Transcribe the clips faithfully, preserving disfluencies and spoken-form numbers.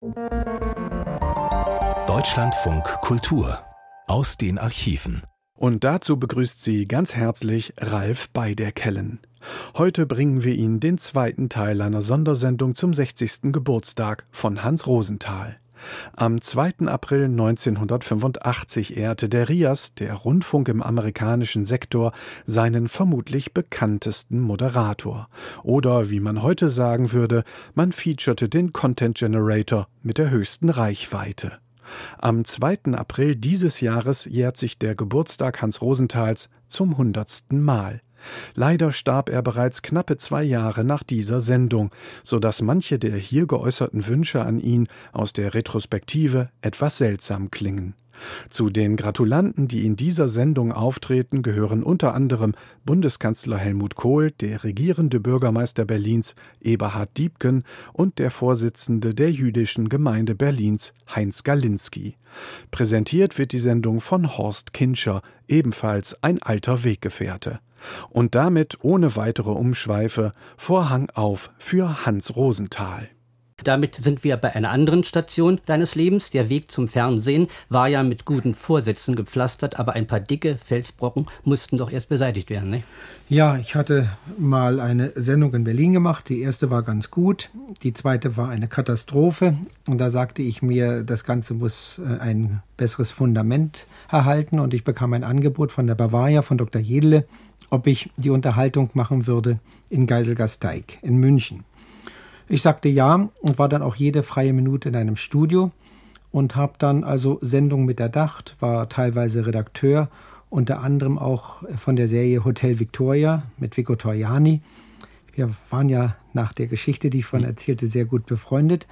Deutschlandfunk Kultur aus den Archiven. Und dazu begrüßt sie ganz herzlich Ralf Beiderkellen. Heute bringen wir Ihnen den zweiten Teil einer Sondersendung zum sechzigsten Geburtstag von Hans Rosenthal. Am zweiten April neunzehnhundertfünfundachtzig ehrte der R I A S, der Rundfunk im amerikanischen Sektor, seinen vermutlich bekanntesten Moderator. Oder wie man heute sagen würde, man featurete den Content Generator mit der höchsten Reichweite. Am zweiten April dieses Jahres jährt sich der Geburtstag Hans Rosenthals zum hundertsten Mal. Leider starb er bereits knappe zwei Jahre nach dieser Sendung, sodass manche der hier geäußerten Wünsche an ihn aus der Retrospektive etwas seltsam klingen. Zu den Gratulanten, die in dieser Sendung auftreten, gehören unter anderem Bundeskanzler Helmut Kohl, der regierende Bürgermeister Berlins Eberhard Diepgen und der Vorsitzende der Jüdischen Gemeinde Berlins Heinz Galinski. Präsentiert wird die Sendung von Horst Kintscher, ebenfalls ein alter Weggefährte. Und damit ohne weitere Umschweife Vorhang auf für Hans Rosenthal. Damit sind wir bei einer anderen Station deines Lebens. Der Weg zum Fernsehen war ja mit guten Vorsätzen gepflastert, aber ein paar dicke Felsbrocken mussten doch erst beseitigt werden, ne? Ja, ich hatte mal eine Sendung in Berlin gemacht. Die erste war ganz gut, die zweite war eine Katastrophe. Und da sagte ich mir, das Ganze muss ein besseres Fundament erhalten. Und ich bekam ein Angebot von der Bavaria, von Doktor Jedele, ob ich die Unterhaltung machen würde in Geiselgasteig in München. Ich sagte ja und war dann auch jede freie Minute in einem Studio und habe dann also Sendungen mit erdacht, war teilweise Redakteur, unter anderem auch von der Serie Hotel Victoria mit Vico Torriani. Wir waren ja nach der Geschichte, die ich vorhin erzählte, sehr gut befreundet.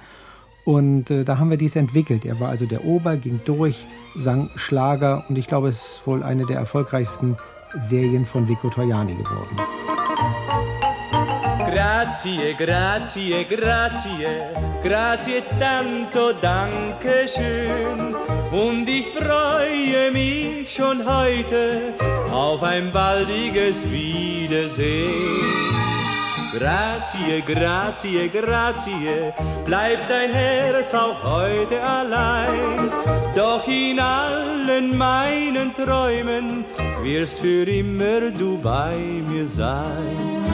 Und äh, da haben wir dies entwickelt. Er war also der Ober, ging durch, sang Schlager und ich glaube, es ist wohl eine der erfolgreichsten Serien von Vico Torriani geworden. Grazie, grazie, grazie, grazie tanto, danke schön. Und ich freue mich schon heute auf ein baldiges Wiedersehen. Grazie, grazie, grazie, bleibt dein Herz auch heute allein. Doch in allen meinen Träumen wirst für immer du bei mir sein.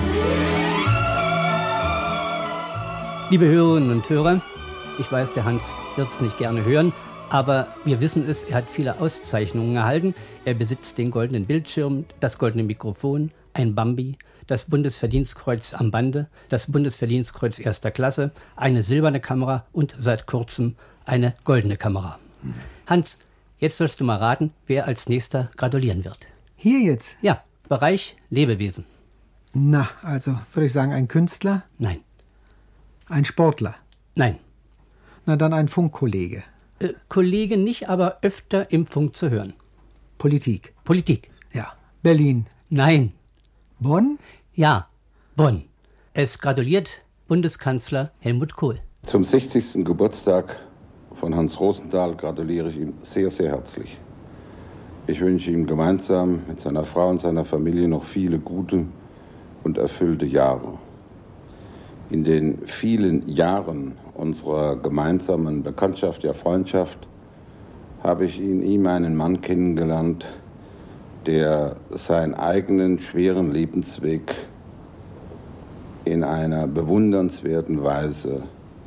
Liebe Hörerinnen und Hörer, ich weiß, der Hans wird es nicht gerne hören, aber wir wissen es, er hat viele Auszeichnungen erhalten. Er besitzt den goldenen Bildschirm, das goldene Mikrofon, ein Bambi, das Bundesverdienstkreuz am Bande, das Bundesverdienstkreuz erster Klasse, eine silberne Kamera und seit kurzem eine goldene Kamera. Hans, jetzt sollst du mal raten, wer als nächster gratulieren wird. Hier jetzt? Ja, Bereich Lebewesen. Na, also würde ich sagen, ein Künstler? Nein. Ein Sportler? Nein. Na dann ein Funkkollege? Äh, Kollege nicht, aber öfter im Funk zu hören. Politik? Politik. Ja. Berlin? Nein. Bonn? Ja, Bonn. Es gratuliert Bundeskanzler Helmut Kohl. Zum sechzigsten Geburtstag von Hans Rosenthal gratuliere ich ihm sehr, sehr herzlich. Ich wünsche ihm gemeinsam mit seiner Frau und seiner Familie noch viele gute und erfüllte Jahre. In den vielen Jahren unserer gemeinsamen Bekanntschaft, ja Freundschaft, habe ich in ihm einen Mann kennengelernt, der seinen eigenen schweren Lebensweg in einer bewundernswerten Weise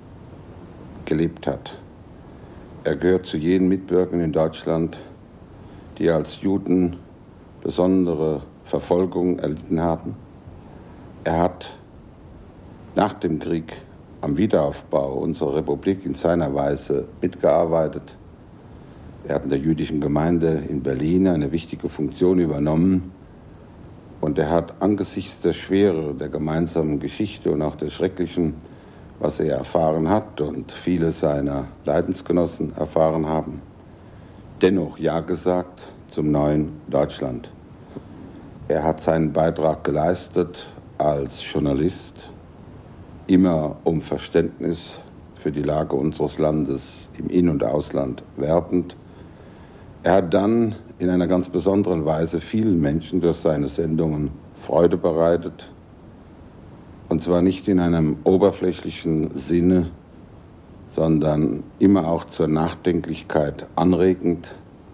gelebt hat. Er gehört zu jenen Mitbürgern in Deutschland, die als Juden besondere Verfolgung erlitten haben. Er hat nach dem Krieg am Wiederaufbau unserer Republik in seiner Weise mitgearbeitet. Er hat in der jüdischen Gemeinde in Berlin eine wichtige Funktion übernommen und er hat angesichts der Schwere der gemeinsamen Geschichte und auch der Schrecklichen, was er erfahren hat und viele seiner Leidensgenossen erfahren haben, dennoch Ja gesagt zum neuen Deutschland. Er hat seinen Beitrag geleistet als Journalist, immer um Verständnis für die Lage unseres Landes im In- und Ausland werbend. Er hat dann in einer ganz besonderen Weise vielen Menschen durch seine Sendungen Freude bereitet. Und zwar nicht in einem oberflächlichen Sinne, sondern immer auch zur Nachdenklichkeit anregend.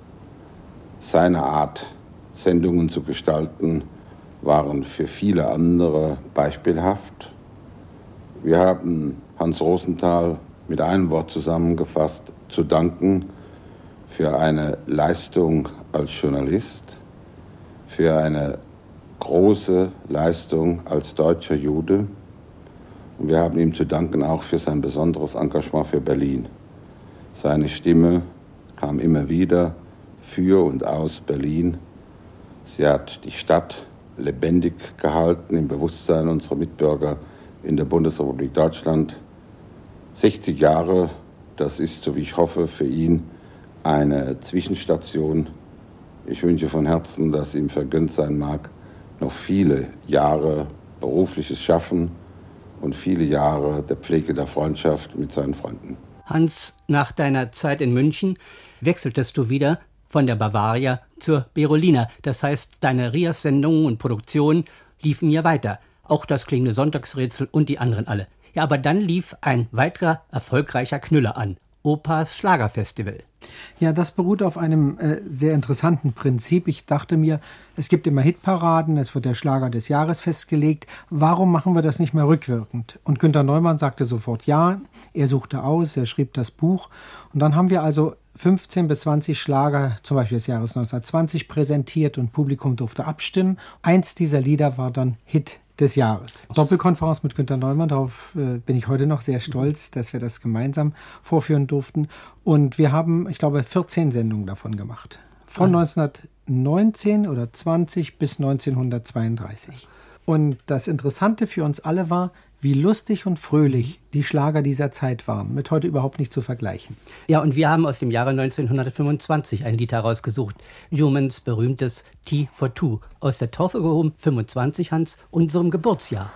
Seine Art, Sendungen zu gestalten, waren für viele andere beispielhaft. Wir haben Hans Rosenthal mit einem Wort zusammengefasst zu danken für eine Leistung als Journalist, für eine große Leistung als deutscher Jude. Und wir haben ihm zu danken auch für sein besonderes Engagement für Berlin. Seine Stimme kam immer wieder für und aus Berlin. Sie hat die Stadt lebendig gehalten im Bewusstsein unserer Mitbürger in der Bundesrepublik Deutschland. sechzig Jahre, das ist, so wie ich hoffe, für ihn eine Zwischenstation. Ich wünsche von Herzen, dass ihm vergönnt sein mag, noch viele Jahre berufliches Schaffen und viele Jahre der Pflege der Freundschaft mit seinen Freunden. Hans, nach deiner Zeit in München wechseltest du wieder von der Bavaria zur Berolina. Das heißt, deine Rias-Sendungen und Produktionen liefen ja weiter. Auch das klingende Sonntagsrätsel und die anderen alle. Ja, aber dann lief ein weiterer erfolgreicher Knüller an. Opas Schlagerfestival. Ja, das beruht auf einem äh, sehr interessanten Prinzip. Ich dachte mir, es gibt immer Hitparaden, es wird der Schlager des Jahres festgelegt. Warum machen wir das nicht mehr rückwirkend? Und Günter Neumann sagte sofort ja. Er suchte aus, er schrieb das Buch. Und dann haben wir also fünfzehn bis zwanzig Schlager, zum Beispiel des Jahres neunzehnhundertzwanzig, präsentiert und Publikum durfte abstimmen. Eins dieser Lieder war dann Hit des Jahres. Doppelkonferenz mit Günter Neumann, darauf äh, bin ich heute noch sehr stolz, dass wir das gemeinsam vorführen durften. Und wir haben, ich glaube, vierzehn Sendungen davon gemacht. Von ah. neunzehnhundertneunzehn oder zwanzig bis neunzehnhundertzweiunddreißig. Und das Interessante für uns alle war, wie lustig und fröhlich die Schlager dieser Zeit waren, mit heute überhaupt nicht zu vergleichen. Ja, und wir haben aus dem Jahre neunzehnhundertfünfundzwanzig ein Lied herausgesucht. Newmans berühmtes Tea for Two. Aus der Taufe gehoben, fünfundzwanzig, Hans, unserem Geburtsjahr.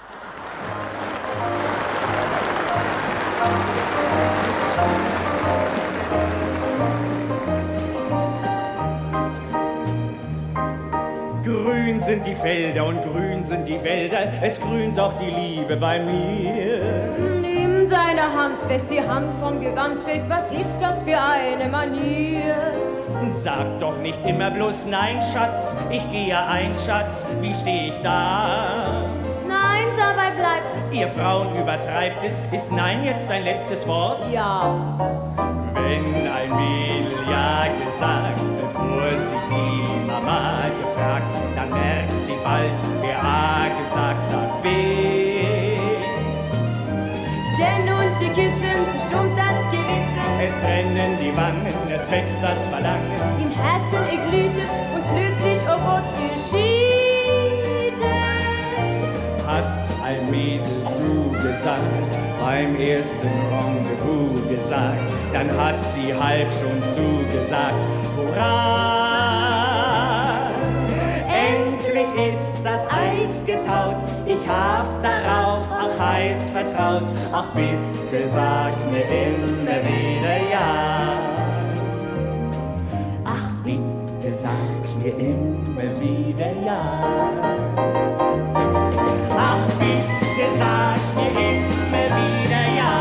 Grün sind die Felder und grün sind die Wälder, es grünt auch die Liebe bei mir. Nimm deine Hand weg, die Hand vom Gewand weg, was ist das für eine Manier? Sag doch nicht immer bloß nein, Schatz, ich gehe ja ein, Schatz, wie steh ich da? Nein, dabei bleibt es. Ihr Frauen übertreibt es, ist nein jetzt dein letztes Wort? Ja. Wenn ein Mädel ja gesagt, bevor sie die Mama gefragt, dann merkt sie bald, wer A gesagt, sagt B. Denn und die Küssen verstummt das Gewissen. Es brennen die Wangen, es wächst das Verlangen. Im Herzen erglüht es und plötzlich, oh Gott, geschieht es. Hat ein Mädel du gesagt, beim ersten Rendezvous gesagt, dann hat sie halb schon zugesagt, hurra! Endlich ist das Eis getaut, ich hab darauf auch heiß vertraut, ach bitte sag mir immer wieder ja. Ach bitte sag mir immer wieder ja. Ach bitte sag mir immer wieder ja.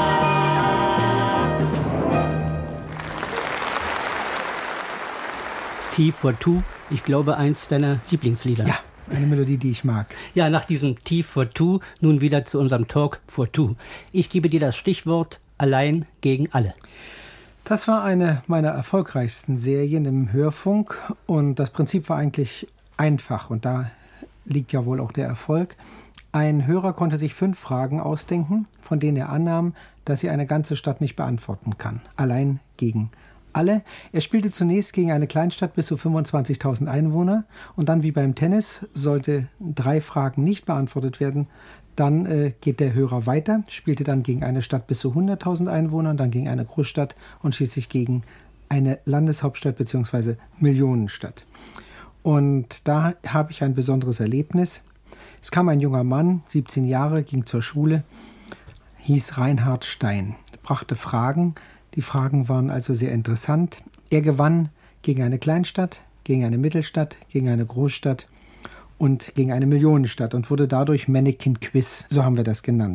Tea for Two, ich glaube, eins deiner Lieblingslieder. Ja, eine Melodie, die ich mag. Ja, nach diesem Tea for Two nun wieder zu unserem Talk for Two. Ich gebe dir das Stichwort allein gegen alle. Das war eine meiner erfolgreichsten Serien im Hörfunk und das Prinzip war eigentlich einfach und da liegt ja wohl auch der Erfolg. Ein Hörer konnte sich fünf Fragen ausdenken, von denen er annahm, dass sie eine ganze Stadt nicht beantworten kann. Allein gegen alle. Er spielte zunächst gegen eine Kleinstadt bis zu fünfundzwanzigtausend Einwohner und dann wie beim Tennis sollte drei Fragen nicht beantwortet werden. Dann äh, geht der Hörer weiter, spielte dann gegen eine Stadt bis zu hunderttausend Einwohnern, dann gegen eine Großstadt und schließlich gegen eine Landeshauptstadt bzw. Millionenstadt. Und da habe ich ein besonderes Erlebnis. Es kam ein junger Mann, siebzehn Jahre, ging zur Schule, hieß Reinhard Stein, brachte Fragen. Die Fragen waren also sehr interessant. Er gewann gegen eine Kleinstadt, gegen eine Mittelstadt, gegen eine Großstadt und gegen eine Millionenstadt und wurde dadurch Mannequin Quiz, so haben wir das genannt.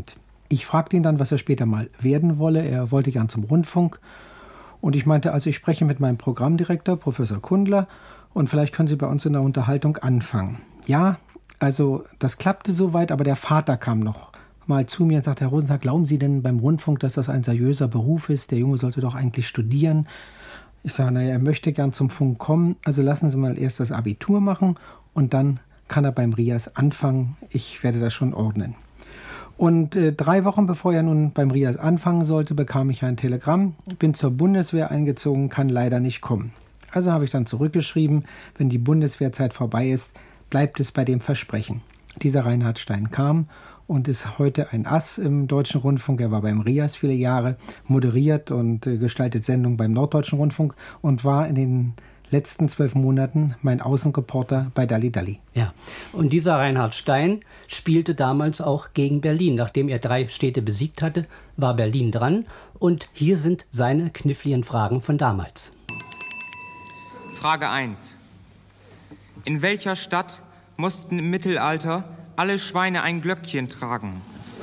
Ich fragte ihn dann, was er später mal werden wolle. Er wollte gern zum Rundfunk. Und ich meinte, also ich spreche mit meinem Programmdirektor, Professor Kundler, und vielleicht können Sie bei uns in der Unterhaltung anfangen. Ja, also das klappte soweit, aber der Vater kam noch mal zu mir und sagte, Herr Rosenthal, glauben Sie denn beim Rundfunk, dass das ein seriöser Beruf ist? Der Junge sollte doch eigentlich studieren. Ich sage, naja, er möchte gern zum Funk kommen, also lassen Sie mal erst das Abitur machen und dann kann er beim R I A S anfangen. Ich werde das schon ordnen. Und äh, drei Wochen bevor er nun beim R I A S anfangen sollte, bekam ich ein Telegramm, bin zur Bundeswehr eingezogen, kann leider nicht kommen. Also habe ich dann zurückgeschrieben, wenn die Bundeswehrzeit vorbei ist, bleibt es bei dem Versprechen. Dieser Reinhard Stein kam und ist heute ein Ass im Deutschen Rundfunk. Er war beim R I A S viele Jahre, moderiert und äh, gestaltet Sendungen beim Norddeutschen Rundfunk und war in den letzten zwölf Monaten mein Außenreporter bei Dalli Dalli. Ja, und dieser Reinhard Stein spielte damals auch gegen Berlin. Nachdem er drei Städte besiegt hatte, war Berlin dran. Und hier sind seine kniffligen Fragen von damals. Frage eins. In welcher Stadt mussten im Mittelalter alle Schweine ein Glöckchen tragen?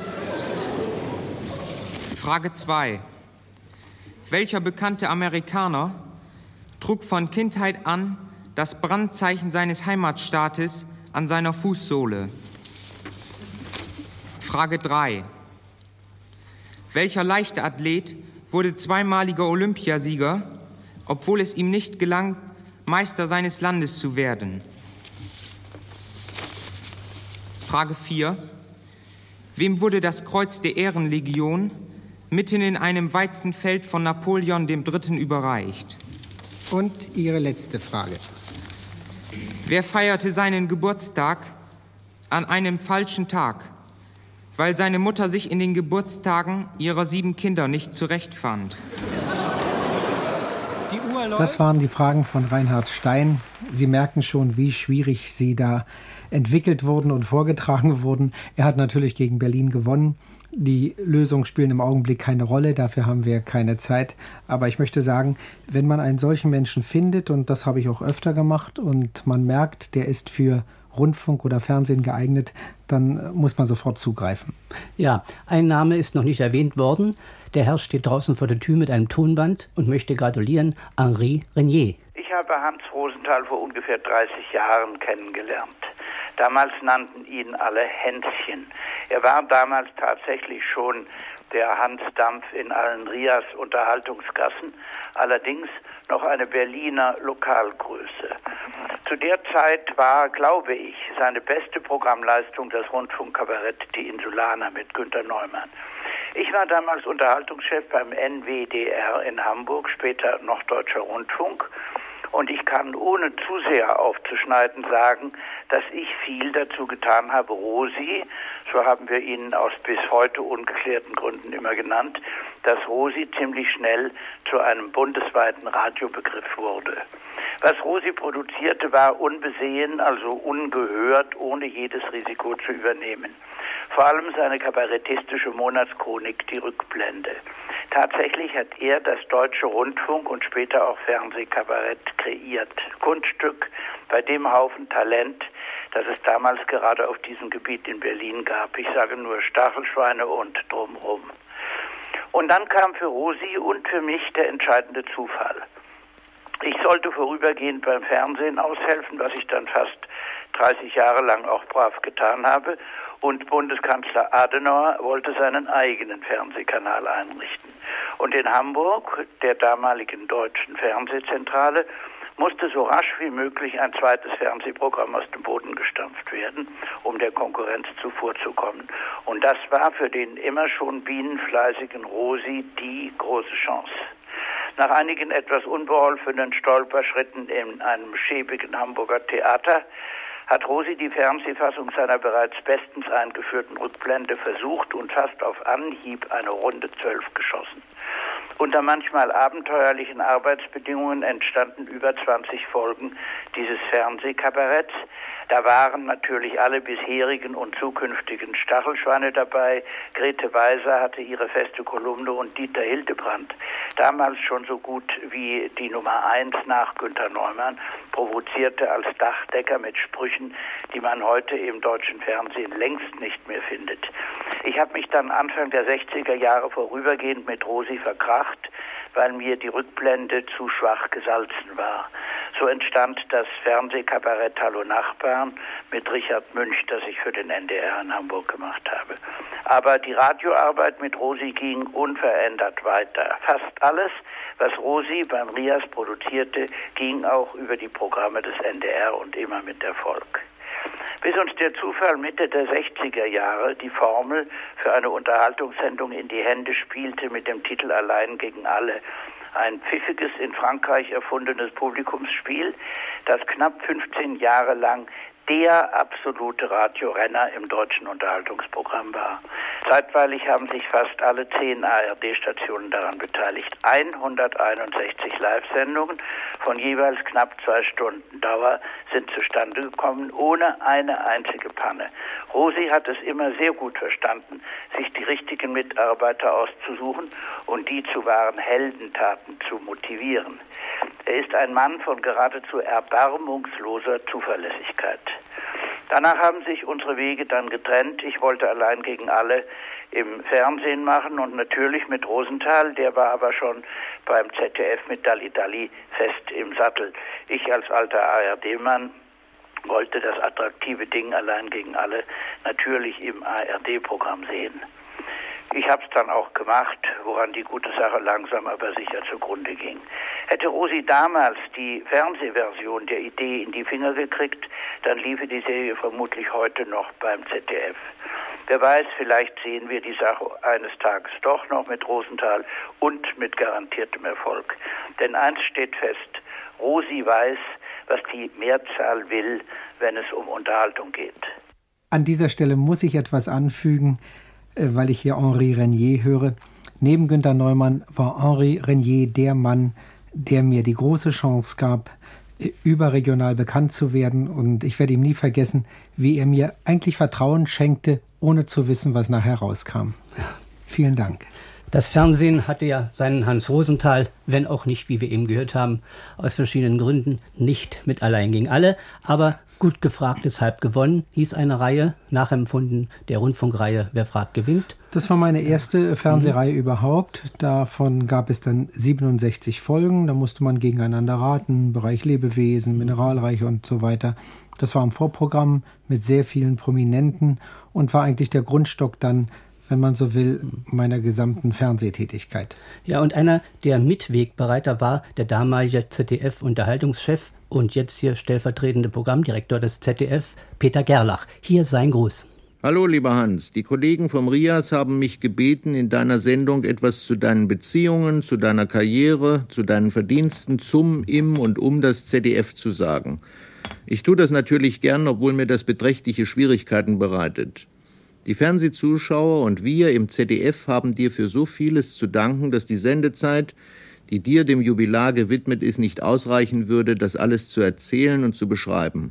Frage zwei. Welcher bekannte Amerikaner trug von Kindheit an das Brandzeichen seines Heimatstaates an seiner Fußsohle? Frage drei. Welcher Leichtathlet wurde zweimaliger Olympiasieger, obwohl es ihm nicht gelang, Meister seines Landes zu werden? Frage vier. Wem wurde das Kreuz der Ehrenlegion mitten in einem Weizenfeld von Napoleon dem Dritten überreicht? Und Ihre letzte Frage. Wer feierte seinen Geburtstag an einem falschen Tag, weil seine Mutter sich in den Geburtstagen ihrer sieben Kinder nicht zurechtfand? Die Uhr läuft. Das waren die Fragen von Reinhard Stein. Sie merken schon, wie schwierig sie da entwickelt wurden und vorgetragen wurden. Er hat natürlich gegen Berlin gewonnen. Die Lösungen spielen im Augenblick keine Rolle, dafür haben wir keine Zeit. Aber ich möchte sagen, wenn man einen solchen Menschen findet, und das habe ich auch öfter gemacht, und man merkt, der ist für Rundfunk oder Fernsehen geeignet, dann muss man sofort zugreifen. Ja, ein Name ist noch nicht erwähnt worden. Der Herr steht draußen vor der Tür mit einem Tonband und möchte gratulieren, Henri Renier. Ich habe Hans Rosenthal vor ungefähr dreißig Jahren kennengelernt. Damals nannten ihn alle Hänschen. Er war damals tatsächlich schon der Hans Dampf in allen R I A S-Unterhaltungsgassen, allerdings noch eine Berliner Lokalgröße. Zu der Zeit war, glaube ich, seine beste Programmleistung das Rundfunkkabarett Die Insulaner mit Günter Neumann. Ich war damals Unterhaltungschef beim N W D R in Hamburg, später Norddeutscher Rundfunk. Und ich kann, ohne zu sehr aufzuschneiden, sagen, dass ich viel dazu getan habe, Rosi, so haben wir ihn aus bis heute ungeklärten Gründen immer genannt, dass Rosi ziemlich schnell zu einem bundesweiten Radiobegriff wurde. Was Rosi produzierte, war unbesehen, also ungehört, ohne jedes Risiko zu übernehmen. Vor allem seine kabarettistische Monatschronik, die Rückblende. Tatsächlich hat er das deutsche Rundfunk und später auch Fernsehkabarett kreiert. Kunststück bei dem Haufen Talent, das es damals gerade auf diesem Gebiet in Berlin gab. Ich sage nur Stachelschweine und drumherum. Und dann kam für Rosi und für mich der entscheidende Zufall. Ich sollte vorübergehend beim Fernsehen aushelfen, was ich dann fast dreißig Jahre lang auch brav getan habe. Und Bundeskanzler Adenauer wollte seinen eigenen Fernsehkanal einrichten. Und in Hamburg, der damaligen deutschen Fernsehzentrale, musste so rasch wie möglich ein zweites Fernsehprogramm aus dem Boden gestampft werden, um der Konkurrenz zuvorzukommen. Und das war für den immer schon bienenfleißigen Rosi die große Chance. Nach einigen etwas unbeholfenen Stolperschritten in einem schäbigen Hamburger Theater hat Rosi die Fernsehfassung seiner bereits bestens eingeführten Rückblende versucht und fast auf Anhieb eine Runde zwölf geschossen. Unter manchmal abenteuerlichen Arbeitsbedingungen entstanden über zwanzig Folgen dieses Fernsehkabaretts. Da waren natürlich alle bisherigen und zukünftigen Stachelschweine dabei. Grete Weiser hatte ihre feste Kolumne und Dieter Hildebrandt, damals schon so gut wie die Nummer eins nach Günter Neumann, provozierte als Dachdecker mit Sprüchen, die man heute im deutschen Fernsehen längst nicht mehr findet. Ich habe mich dann Anfang der sechziger Jahre vorübergehend mit Rosi verkracht, weil mir die Rückblende zu schwach gesalzen war. So entstand das Fernsehkabarett Hallo Nachbarn mit Richard Münch, das ich für den N D R in Hamburg gemacht habe. Aber die Radioarbeit mit Rosi ging unverändert weiter. Fast alles, was Rosi beim Rias produzierte, ging auch über die Programme des N D R und immer mit Erfolg. Bis uns der Zufall Mitte der sechziger Jahre die Formel für eine Unterhaltungssendung in die Hände spielte mit dem Titel Allein gegen alle. Ein pfiffiges, in Frankreich erfundenes Publikumsspiel, das knapp fünfzehn Jahre lang der absolute Radiorenner im deutschen Unterhaltungsprogramm war. Zeitweilig haben sich fast alle zehn A R D-Stationen daran beteiligt. hunderteinundsechzig Live-Sendungen von jeweils knapp zwei Stunden Dauer sind zustande gekommen, ohne eine einzige Panne. Rosi hat es immer sehr gut verstanden, sich die richtigen Mitarbeiter auszusuchen und die zu wahren Heldentaten zu motivieren. Er ist ein Mann von geradezu erbarmungsloser Zuverlässigkeit. Danach haben sich unsere Wege dann getrennt. Ich wollte Allein gegen alle im Fernsehen machen und natürlich mit Rosenthal, der war aber schon beim Z D F mit Dalli Dalli fest im Sattel. Ich als alter A R D-Mann wollte das attraktive Ding Allein gegen alle natürlich im A R D-Programm sehen. Ich habe es dann auch gemacht, woran die gute Sache langsam aber sicher zugrunde ging. Hätte Rosi damals die Fernsehversion der Idee in die Finger gekriegt, dann liefe die Serie vermutlich heute noch beim Z D F. Wer weiß, vielleicht sehen wir die Sache eines Tages doch noch mit Rosenthal und mit garantiertem Erfolg. Denn eins steht fest, Rosi weiß, was die Mehrzahl will, wenn es um Unterhaltung geht. An dieser Stelle muss ich etwas anfügen, weil ich hier Henri Regnier höre. Neben Günter Neumann war Henri Regnier der Mann, der mir die große Chance gab, überregional bekannt zu werden. Und ich werde ihm nie vergessen, wie er mir eigentlich Vertrauen schenkte, ohne zu wissen, was nachher rauskam. Vielen Dank. Das Fernsehen hatte ja seinen Hans Rosenthal, wenn auch nicht, wie wir eben gehört haben, aus verschiedenen Gründen nicht mit Allein gegen alle. Aber gut gefragt ist halb gewonnen, hieß eine Reihe, nachempfunden der Rundfunkreihe Wer fragt gewinnt. Das war meine erste Fernsehreihe mhm. überhaupt. Davon gab es dann siebenundsechzig Folgen. Da musste man gegeneinander raten, Bereich Lebewesen, Mineralreiche und so weiter. Das war im Vorprogramm mit sehr vielen Prominenten und war eigentlich der Grundstock dann, wenn man so will, meiner gesamten Fernsehtätigkeit. Ja, und einer, der Mitwegbereiter war, der damalige Z D F-Unterhaltungschef und jetzt hier stellvertretende Programmdirektor des Z D F, Peter Gerlach. Hier sein Gruß. Hallo, lieber Hans. Die Kollegen vom Rias haben mich gebeten, in deiner Sendung etwas zu deinen Beziehungen, zu deiner Karriere, zu deinen Verdiensten zum, im und um das Z D F zu sagen. Ich tue das natürlich gern, obwohl mir das beträchtliche Schwierigkeiten bereitet. Die Fernsehzuschauer und wir im Z D F haben dir für so vieles zu danken, dass die Sendezeit, die dir dem Jubilar gewidmet ist, nicht ausreichen würde, das alles zu erzählen und zu beschreiben.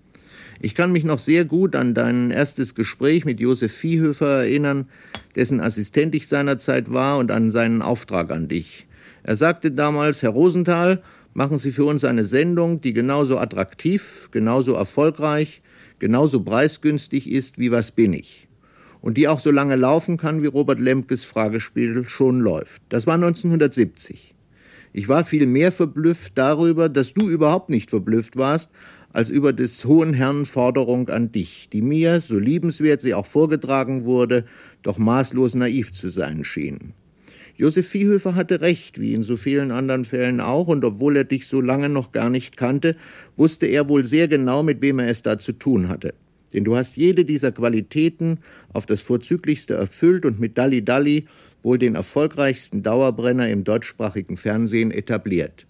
Ich kann mich noch sehr gut an dein erstes Gespräch mit Josef Viehhöfer erinnern, dessen Assistent ich seinerzeit war, und an seinen Auftrag an dich. Er sagte damals: Herr Rosenthal, machen Sie für uns eine Sendung, die genauso attraktiv, genauso erfolgreich, genauso preisgünstig ist wie Was bin ich? Und die auch so lange laufen kann, wie Robert Lemkes Fragespiel schon läuft. Das war neunzehnhundertsiebzig. Ich war viel mehr verblüfft darüber, dass du überhaupt nicht verblüfft warst, als über des hohen Herrn Forderung an dich, die mir, so liebenswert sie auch vorgetragen wurde, doch maßlos naiv zu sein schien. Josef Viehhöfer hatte recht, wie in so vielen anderen Fällen auch, und obwohl er dich so lange noch gar nicht kannte, wusste er wohl sehr genau, mit wem er es da zu tun hatte. Denn du hast jede dieser Qualitäten auf das Vorzüglichste erfüllt und mit Dalli Dalli wohl den erfolgreichsten Dauerbrenner im deutschsprachigen Fernsehen etabliert.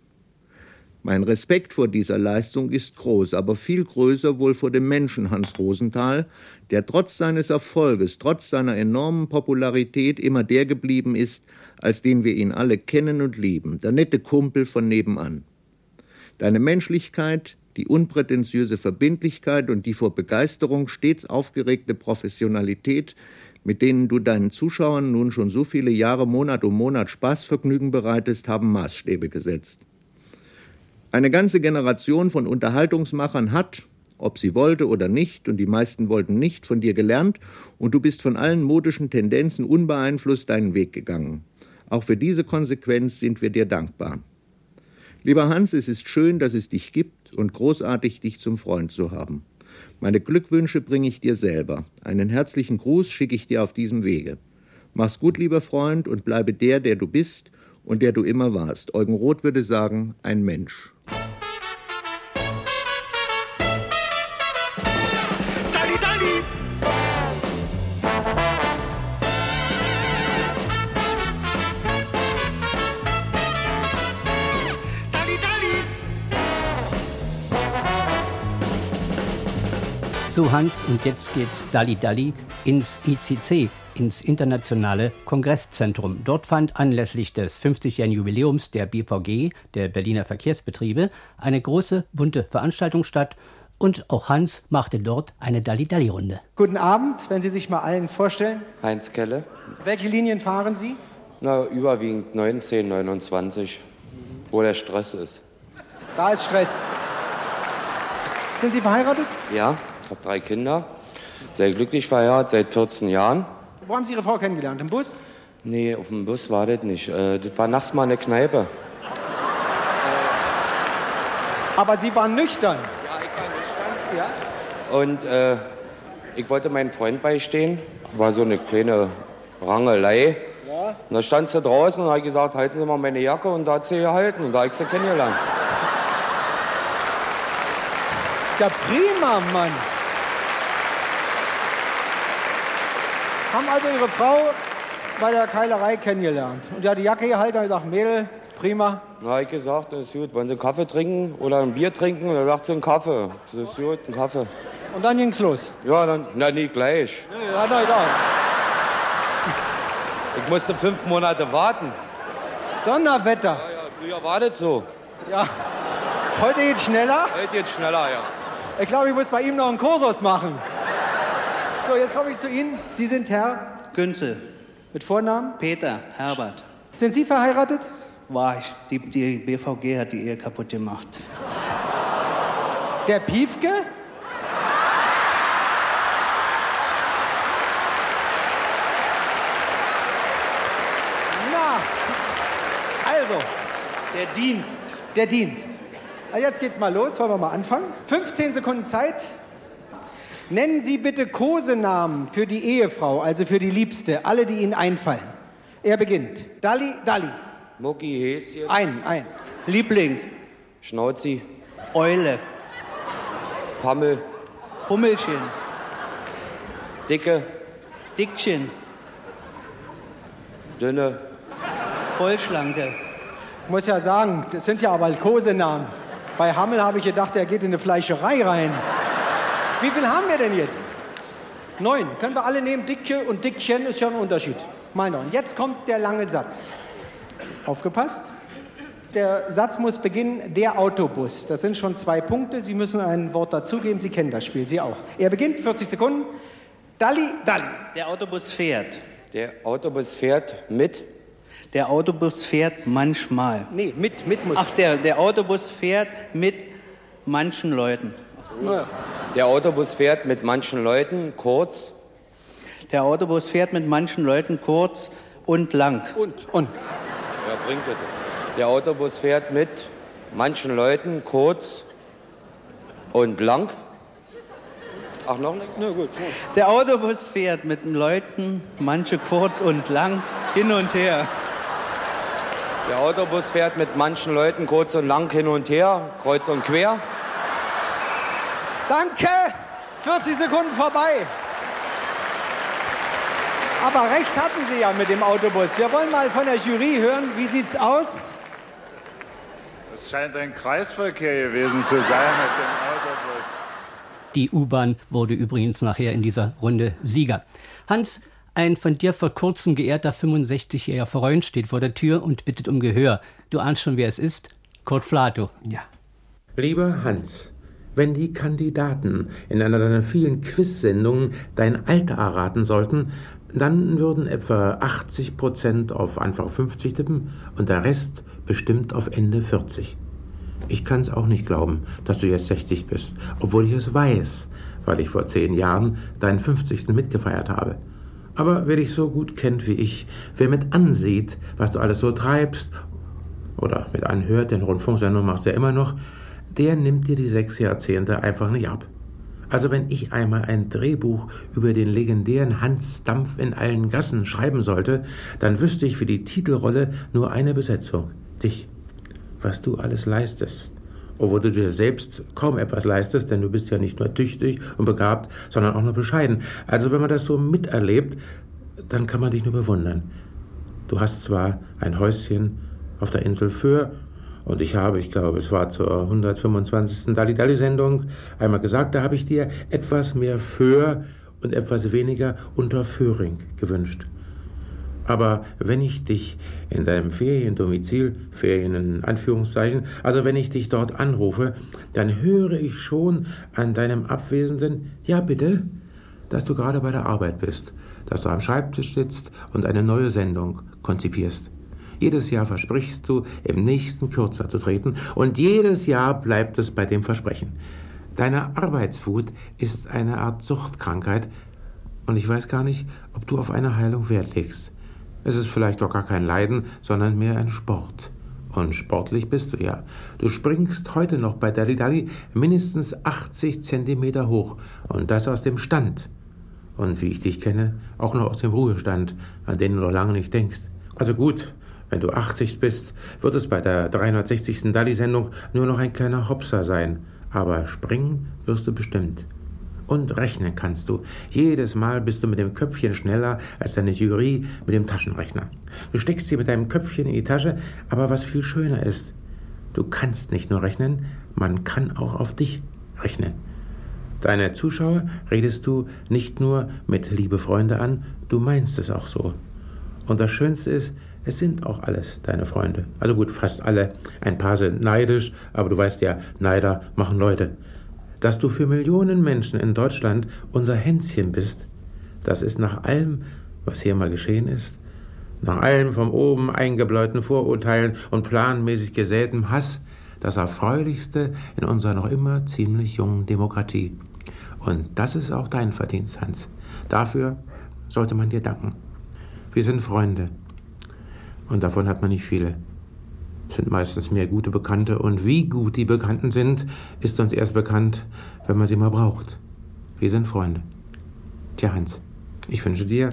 Mein Respekt vor dieser Leistung ist groß, aber viel größer wohl vor dem Menschen Hans Rosenthal, der trotz seines Erfolges, trotz seiner enormen Popularität immer der geblieben ist, als den wir ihn alle kennen und lieben, der nette Kumpel von nebenan. Deine Menschlichkeit, die unprätentiöse Verbindlichkeit und die vor Begeisterung stets aufgeregte Professionalität, mit denen du deinen Zuschauern nun schon so viele Jahre Monat um Monat Spaßvergnügen bereitest, haben Maßstäbe gesetzt. Eine ganze Generation von Unterhaltungsmachern hat, ob sie wollte oder nicht, und die meisten wollten nicht, von dir gelernt, und du bist von allen modischen Tendenzen unbeeinflusst deinen Weg gegangen. Auch für diese Konsequenz sind wir dir dankbar. Lieber Hans, es ist schön, dass es dich gibt und großartig, dich zum Freund zu haben. Meine Glückwünsche bringe ich dir selber. Einen herzlichen Gruß schicke ich dir auf diesem Wege. Mach's gut, lieber Freund, und bleibe der, der du bist und der du immer warst. Eugen Roth würde sagen, ein Mensch. Dalli, Dalli! Dalli, Dalli! So Hans, und jetzt geht's Dalli Dalli ins I C C, ins Internationale Kongresszentrum. Dort fand anlässlich des fünfzigjährigen Jubiläums der B V G, der Berliner Verkehrsbetriebe, eine große, bunte Veranstaltung statt. Und auch Hans machte dort eine Dalli-Dalli-Runde. Guten Abend, wenn Sie sich mal allen vorstellen. Heinz Kelle. Welche Linien fahren Sie? Na, überwiegend neunzehn, neunundzwanzig, wo der Stress ist. Da ist Stress. Sind Sie verheiratet? Ja, ich habe drei Kinder, sehr glücklich verheiratet, seit vierzehn Jahren. Wo haben Sie Ihre Frau kennengelernt? Im Bus? Nee, auf dem Bus war das nicht. Das war nachts mal eine Kneipe. Aber Sie waren nüchtern. Ja, ich war nüchtern. Ja. Und äh, ich wollte meinem Freund beistehen. War so eine kleine Rangelei. Ja. Und da stand sie draußen und habe gesagt, halten Sie mal meine Jacke. Und da hat sie gehalten und da habe ich sie kennengelernt. Ja, prima, Mann. Haben also Ihre Frau bei der Keilerei kennengelernt. Und die hat die Jacke gehalten und gesagt, Mädel, prima. Na, habe ich gesagt, das ist gut. Wollen Sie Kaffee trinken oder ein Bier trinken? Und dann sagt sie, einen Kaffee. Das ist gut, ein Kaffee. Und dann ging's los? Ja, dann, na, nicht gleich. Ja, na, egal. Ich musste fünf Monate warten. Donnerwetter. Ja, ja, früher war das so. Ja. Heute geht's schneller? Heute geht's schneller, ja. Ich glaube, ich muss bei ihm noch einen Kursus machen. So, jetzt komme ich zu Ihnen. Sie sind Herr? Günzel. Mit Vornamen? Peter, Herbert. Sind Sie verheiratet? War ich. Die, die B V G hat die Ehe kaputt gemacht. Der Piefke? Na, also. Der Dienst. Der Dienst. Also jetzt geht's mal los, wollen wir mal anfangen. fünfzehn Sekunden Zeit. Nennen Sie bitte Kosenamen für die Ehefrau, also für die Liebste, alle, die Ihnen einfallen. Er beginnt. Dalli, Dalli. Mucki, Häschen. Ein, ein. Liebling. Schnauzi. Eule. Pammel. Hummelchen. Dicke. Dickchen. Dünne. Vollschlanke. Ich muss ja sagen, das sind ja aber Kosenamen. Bei Hammel habe ich gedacht, er geht in eine Fleischerei rein. Wie viel haben wir denn jetzt? Neun. Können wir alle nehmen? Dicke und Dickchen ist ja ein Unterschied. Mal neun. Jetzt kommt der lange Satz. Aufgepasst? Der Satz muss beginnen, der Autobus. Das sind schon zwei Punkte. Sie müssen ein Wort dazugeben. Sie kennen das Spiel, Sie auch. Er beginnt, vierzig Sekunden. Dalli, Dalli. Der Autobus fährt. Der Autobus fährt mit. Der Autobus fährt manchmal. Nee, mit, mit muss. Ach, der, der Autobus fährt mit manchen Leuten. Ja. Der Autobus fährt mit manchen Leuten kurz. Der Autobus fährt mit manchen Leuten kurz und lang. Und, und. Ja, bringt das. Der Autobus fährt mit manchen Leuten kurz und lang. Ach, noch nicht? Na gut. Der Autobus fährt mit Leuten, manche kurz und lang, hin und her. Der Autobus fährt mit manchen Leuten kurz und lang hin und her, kreuz und quer. Danke! vierzig Sekunden vorbei. Aber recht hatten Sie ja mit dem Autobus. Wir wollen mal von der Jury hören, wie sieht's aus? Es scheint ein Kreisverkehr gewesen zu sein mit dem Autobus. Die U-Bahn wurde übrigens nachher in dieser Runde Sieger. Hans, ein von dir vor kurzem geehrter fünfundsechzigjähriger Freund steht vor der Tür und bittet um Gehör. Du ahnst schon, wer es ist? Kurt Flato. Ja. Lieber Hans, wenn die Kandidaten in einer deiner vielen Quiz-Sendungen dein Alter erraten sollten, dann würden etwa achtzig Prozent auf Anfang fünfzig tippen und der Rest bestimmt auf Ende vierzig. Ich kann es auch nicht glauben, dass du jetzt sechzig bist, obwohl ich es weiß, weil ich vor zehn Jahren deinen fünfzigsten mitgefeiert habe. Aber wer dich so gut kennt wie ich, wer mit ansieht, was du alles so treibst, oder mit anhört, denn Rundfunksendung machst du ja immer noch, der nimmt dir die sechs Jahrzehnte einfach nicht ab. Also wenn ich einmal ein Drehbuch über den legendären Hans Dampf in allen Gassen schreiben sollte, dann wüsste ich für die Titelrolle nur eine Besetzung, dich. Was du alles leistest, obwohl du dir selbst kaum etwas leistest, denn du bist ja nicht nur tüchtig und begabt, sondern auch nur bescheiden. Also wenn man das so miterlebt, dann kann man dich nur bewundern. Du hast zwar ein Häuschen auf der Insel Föhr, und ich habe, ich glaube, es war zur hundertfünfundzwanzigsten Dalli-Dalli-Sendung einmal gesagt, da habe ich dir etwas mehr Föhr und etwas weniger Unterföhring gewünscht. Aber wenn ich dich in deinem Feriendomizil, Ferien in Anführungszeichen, also wenn ich dich dort anrufe, dann höre ich schon an deinem abwesenden Ja bitte, dass du gerade bei der Arbeit bist, dass du am Schreibtisch sitzt und eine neue Sendung konzipierst. Jedes Jahr versprichst du, im nächsten kürzer zu treten, und jedes Jahr bleibt es bei dem Versprechen. Deine Arbeitswut ist eine Art Suchtkrankheit, und ich weiß gar nicht, ob du auf eine Heilung Wert legst. Es ist vielleicht doch gar kein Leiden, sondern mehr ein Sport. Und sportlich bist du ja. Du springst heute noch bei Dalli-Dalli mindestens achtzig Zentimeter hoch, und das aus dem Stand. Und wie ich dich kenne, auch noch aus dem Ruhestand, an den du noch lange nicht denkst. Also gut, wenn du achtzig bist, wird es bei der dreihundertsechzigsten Dalli-Sendung nur noch ein kleiner Hopser sein. Aber springen wirst du bestimmt. Und rechnen kannst du. Jedes Mal bist du mit dem Köpfchen schneller als deine Jury mit dem Taschenrechner. Du steckst sie mit deinem Köpfchen in die Tasche, aber was viel schöner ist, du kannst nicht nur rechnen, man kann auch auf dich rechnen. Deine Zuschauer redest du nicht nur mit liebe Freunde an, du meinst es auch so. Und das Schönste ist, es sind auch alles deine Freunde. Also gut, fast alle. Ein paar sind neidisch, aber du weißt ja, Neider machen Leute. Dass du für Millionen Menschen in Deutschland unser Hänschen bist, das ist nach allem, was hier mal geschehen ist, nach allem von oben eingebläuten Vorurteilen und planmäßig gesätem Hass, das Erfreulichste in unserer noch immer ziemlich jungen Demokratie. Und das ist auch dein Verdienst, Hans. Dafür sollte man dir danken. Wir sind Freunde. Und davon hat man nicht viele. Es sind meistens mehr gute Bekannte. Und wie gut die Bekannten sind, ist uns erst bekannt, wenn man sie mal braucht. Wir sind Freunde. Tja, Hans, ich wünsche dir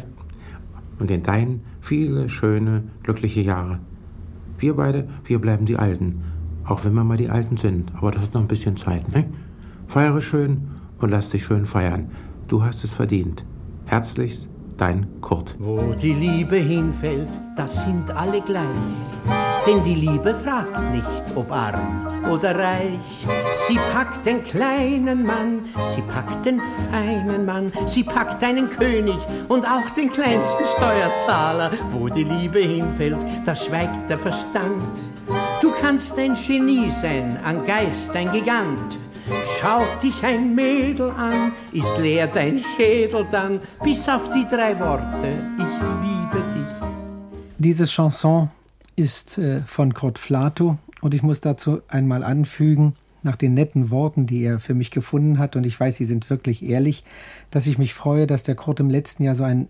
und den deinen viele schöne, glückliche Jahre. Wir beide, wir bleiben die Alten. Auch wenn wir mal die Alten sind. Aber das hat noch ein bisschen Zeit, ne? Feiere schön und lass dich schön feiern. Du hast es verdient. Herzlichst, dein Kurt. Wo die Liebe hinfällt, das sind alle gleich. Denn die Liebe fragt nicht, ob arm oder reich. Sie packt den kleinen Mann, sie packt den feinen Mann, sie packt einen König und auch den kleinsten Steuerzahler. Wo die Liebe hinfällt, da schweigt der Verstand. Du kannst ein Genie sein, an Geist ein Gigant. Schaut dich ein Mädel an, ist leer dein Schädel dann, bis auf die drei Worte, ich liebe dich. Diese Chanson ist äh, von Kurt Flato, und ich muss dazu einmal anfügen, nach den netten Worten, die er für mich gefunden hat, und ich weiß, sie sind wirklich ehrlich, dass ich mich freue, dass der Kurt im letzten Jahr so einen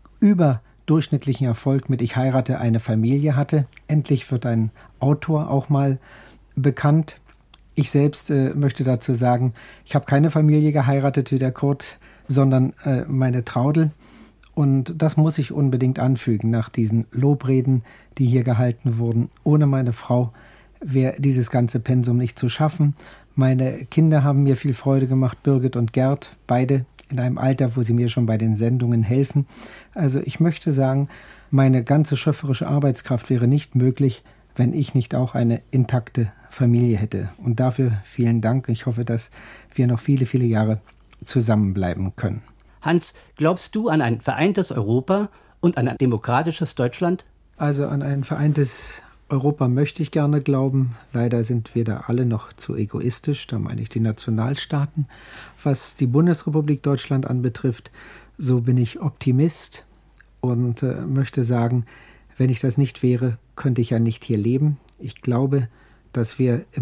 überdurchschnittlichen Erfolg mit Ich heirate eine Familie hatte. Endlich wird ein Autor auch mal bekannt. Ich selbst äh, möchte dazu sagen, ich habe keine Familie geheiratet wie der Kurt, sondern äh, meine Traudel. Und das muss ich unbedingt anfügen nach diesen Lobreden, die hier gehalten wurden. Ohne meine Frau wäre dieses ganze Pensum nicht zu schaffen. Meine Kinder haben mir viel Freude gemacht, Birgit und Gerd, beide in einem Alter, wo sie mir schon bei den Sendungen helfen. Also ich möchte sagen, meine ganze schöpferische Arbeitskraft wäre nicht möglich, wenn ich nicht auch eine intakte Familie hätte. Und dafür vielen Dank. Ich hoffe, dass wir noch viele, viele Jahre zusammenbleiben können. Hans, glaubst du an ein vereintes Europa und an ein demokratisches Deutschland? Also an ein vereintes Europa möchte ich gerne glauben. Leider sind wir da alle noch zu egoistisch. Da meine ich die Nationalstaaten. Was die Bundesrepublik Deutschland anbetrifft, so bin ich Optimist und äh, möchte sagen, wenn ich das nicht wäre, könnte ich ja nicht hier leben. Ich glaube, dass wir im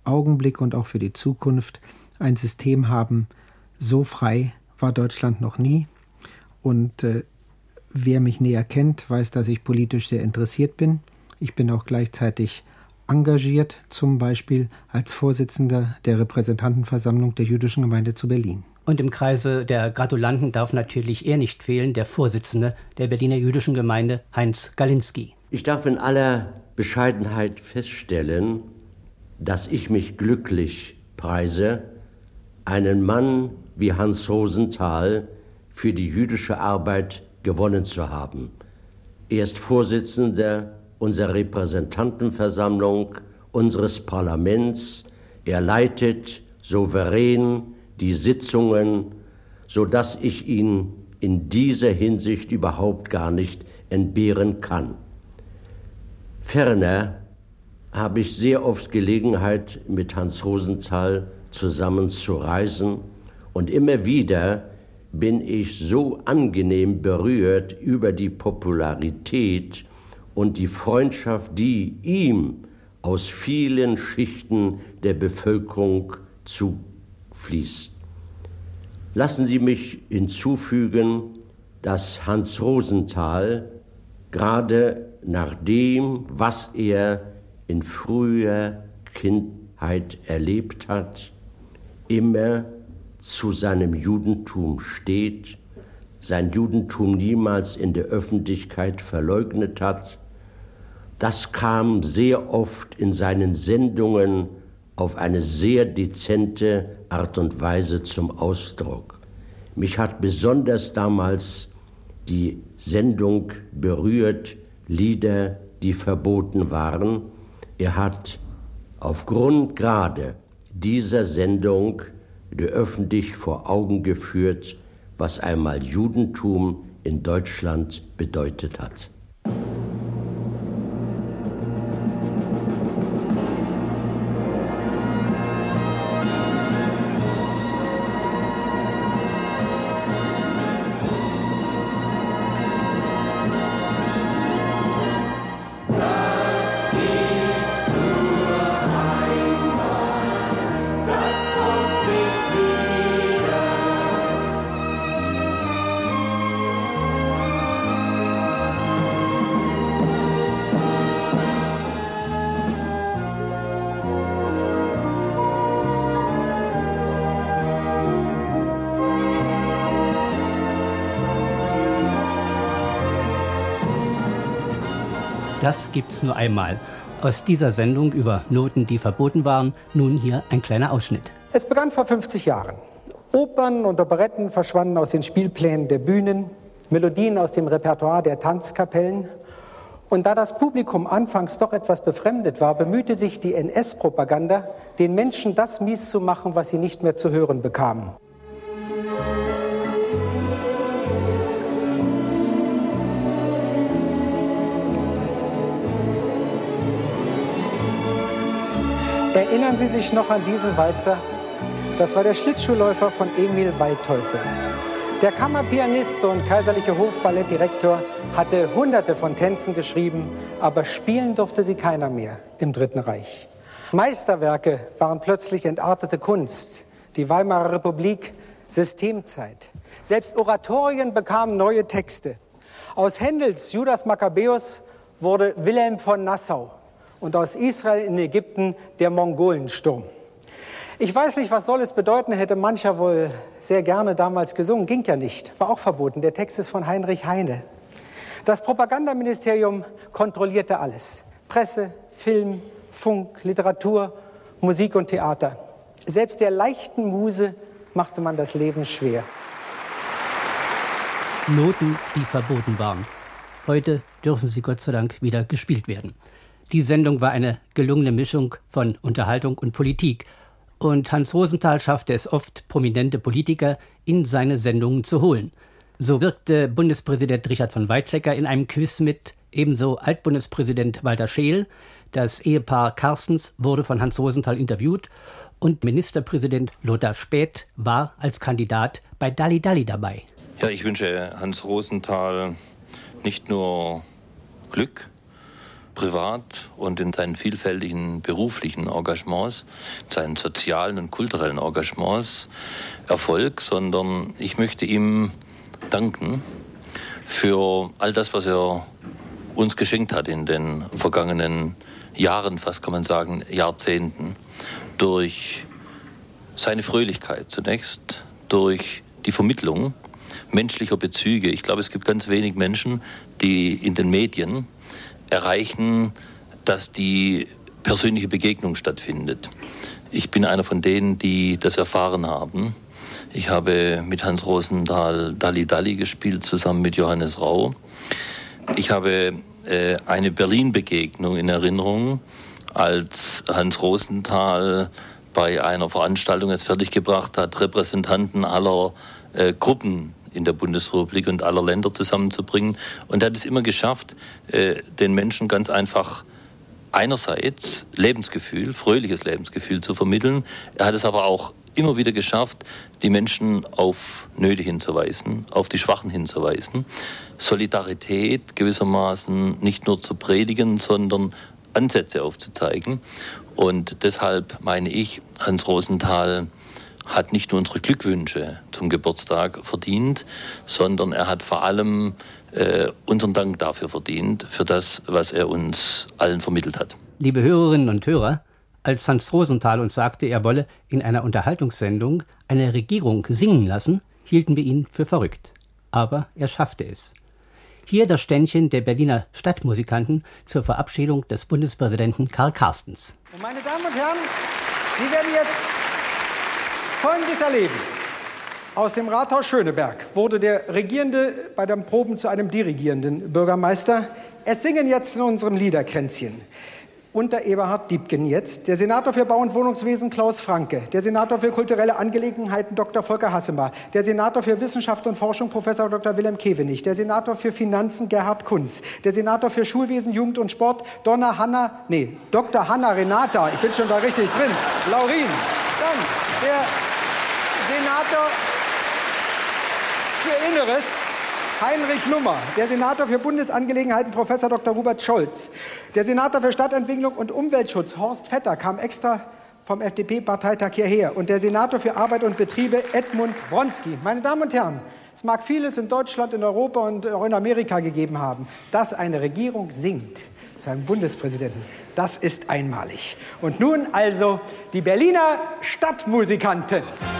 Augenblick und auch für die Zukunft ein System haben. So frei war Deutschland noch nie. Und äh, wer mich näher kennt, weiß, dass ich politisch sehr interessiert bin. Ich bin auch gleichzeitig engagiert, zum Beispiel als Vorsitzender der Repräsentantenversammlung der Jüdischen Gemeinde zu Berlin. Und im Kreise der Gratulanten darf natürlich er nicht fehlen, der Vorsitzende der Berliner Jüdischen Gemeinde, Heinz Galinski. Ich darf in aller Bescheidenheit feststellen, dass ich mich glücklich preise, einen Mann wie Hans Rosenthal für die jüdische Arbeit gewonnen zu haben. Er ist Vorsitzender unserer Repräsentantenversammlung, unseres Parlaments. Er leitet souverän die Sitzungen, sodass ich ihn in dieser Hinsicht überhaupt gar nicht entbehren kann. Ferner habe ich sehr oft Gelegenheit, mit Hans Rosenthal zusammen zu reisen, und immer wieder bin ich so angenehm berührt über die Popularität und die Freundschaft, die ihm aus vielen Schichten der Bevölkerung zufließt. Lassen Sie mich hinzufügen, dass Hans Rosenthal gerade nach dem, was er in früher Kindheit erlebt hat, immer zu seinem Judentum steht, sein Judentum niemals in der Öffentlichkeit verleugnet hat. Das kam sehr oft in seinen Sendungen auf eine sehr dezente Art und Weise zum Ausdruck. Mich hat besonders damals die Sendung berührt, Lieder, die verboten waren. Er hat aufgrund gerade dieser Sendung der öffentlich vor Augen geführt, was einmal Judentum in Deutschland bedeutet hat. Das gibt's nur einmal. Aus dieser Sendung über Noten, die verboten waren, nun hier ein kleiner Ausschnitt. Es begann vor fünfzig Jahren. Opern und Operetten verschwanden aus den Spielplänen der Bühnen, Melodien aus dem Repertoire der Tanzkapellen. Und da das Publikum anfangs doch etwas befremdet war, bemühte sich die N S-Propaganda, den Menschen das mies zu machen, was sie nicht mehr zu hören bekamen. Erinnern Sie sich noch an diesen Walzer? Das war der Schlittschuhläufer von Emil Waldteufel. Der Kammerpianist und kaiserliche Hofballettdirektor hatte hunderte von Tänzen geschrieben, aber spielen durfte sie keiner mehr im Dritten Reich. Meisterwerke waren plötzlich entartete Kunst, die Weimarer Republik, Systemzeit. Selbst Oratorien bekamen neue Texte. Aus Händels Judas Makkabäus wurde Wilhelm von Nassau. Und aus Israel in Ägypten der Mongolensturm. Ich weiß nicht, was soll es bedeuten, hätte mancher wohl sehr gerne damals gesungen. Ging ja nicht, war auch verboten. Der Text ist von Heinrich Heine. Das Propagandaministerium kontrollierte alles. Presse, Film, Funk, Literatur, Musik und Theater. Selbst der leichten Muse machte man das Leben schwer. Noten, die verboten waren. Heute dürfen sie Gott sei Dank wieder gespielt werden. Die Sendung war eine gelungene Mischung von Unterhaltung und Politik. Und Hans Rosenthal schaffte es oft, prominente Politiker in seine Sendungen zu holen. So wirkte Bundespräsident Richard von Weizsäcker in einem Quiz mit, ebenso Altbundespräsident Walter Scheel. Das Ehepaar Carstens wurde von Hans Rosenthal interviewt und Ministerpräsident Lothar Späth war als Kandidat bei Dalli Dalli dabei. Ja, ich wünsche Hans Rosenthal nicht nur Glück, privat und in seinen vielfältigen beruflichen Engagements, seinen sozialen und kulturellen Engagements Erfolg, sondern ich möchte ihm danken für all das, was er uns geschenkt hat in den vergangenen Jahren, fast kann man sagen Jahrzehnten, durch seine Fröhlichkeit zunächst, durch die Vermittlung menschlicher Bezüge. Ich glaube, es gibt ganz wenig Menschen, die in den Medien erreichen, dass die persönliche Begegnung stattfindet. Ich bin einer von denen, die das erfahren haben. Ich habe mit Hans Rosenthal Dalli Dalli gespielt, zusammen mit Johannes Rau. Ich habe äh, eine Berlin-Begegnung in Erinnerung, als Hans Rosenthal bei einer Veranstaltung es fertiggebracht hat, Repräsentanten aller äh, Gruppen in der Bundesrepublik und aller Länder zusammenzubringen. Und er hat es immer geschafft, äh, den Menschen ganz einfach einerseits Lebensgefühl, fröhliches Lebensgefühl zu vermitteln. Er hat es aber auch immer wieder geschafft, die Menschen auf Nöte hinzuweisen, auf die Schwachen hinzuweisen. Solidarität gewissermaßen nicht nur zu predigen, sondern Ansätze aufzuzeigen. Und deshalb meine ich, Hans Rosenthal hat nicht nur unsere Glückwünsche zum Geburtstag verdient, sondern er hat vor allem äh, unseren Dank dafür verdient, für das, was er uns allen vermittelt hat. Liebe Hörerinnen und Hörer, als Hans Rosenthal uns sagte, er wolle in einer Unterhaltungssendung eine Regierung singen lassen, hielten wir ihn für verrückt. Aber er schaffte es. Hier das Ständchen der Berliner Stadtmusikanten zur Verabschiedung des Bundespräsidenten Karl Carstens. Und meine Damen und Herren, Sie werden jetzt Folgendes erleben. Aus dem Rathaus Schöneberg wurde der Regierende bei den Proben zu einem dirigierenden Bürgermeister. Es singen jetzt in unserem Liederkränzchen unter Eberhard Diepgen jetzt der Senator für Bau- und Wohnungswesen Klaus Franke, der Senator für kulturelle Angelegenheiten Doktor Volker Hassemer, der Senator für Wissenschaft und Forschung Professor Doktor Wilhelm Kevenich, der Senator für Finanzen Gerhard Kunz, der Senator für Schulwesen, Jugend und Sport Donna Hanna, nee, Doktor Hanna Renata, ich bin schon da richtig drin, Laurin, dann der Senator für Inneres Heinrich Lummer, der Senator für Bundesangelegenheiten Professor Doktor Robert Scholz, der Senator für Stadtentwicklung und Umweltschutz Horst Vetter kam extra vom F D P-Parteitag hierher und der Senator für Arbeit und Betriebe Edmund Wronski. Meine Damen und Herren, es mag vieles in Deutschland, in Europa und auch in Amerika gegeben haben, dass eine Regierung singt zu einem Bundespräsidenten. Das ist einmalig. Und nun also die Berliner Stadtmusikanten.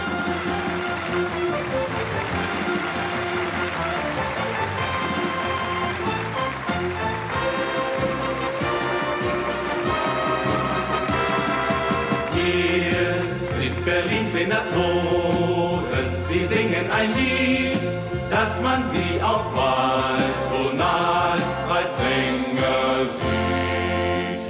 Berlins Senatoren, sie singen ein Lied, dass man sie auch bald tonal als Sänger sieht.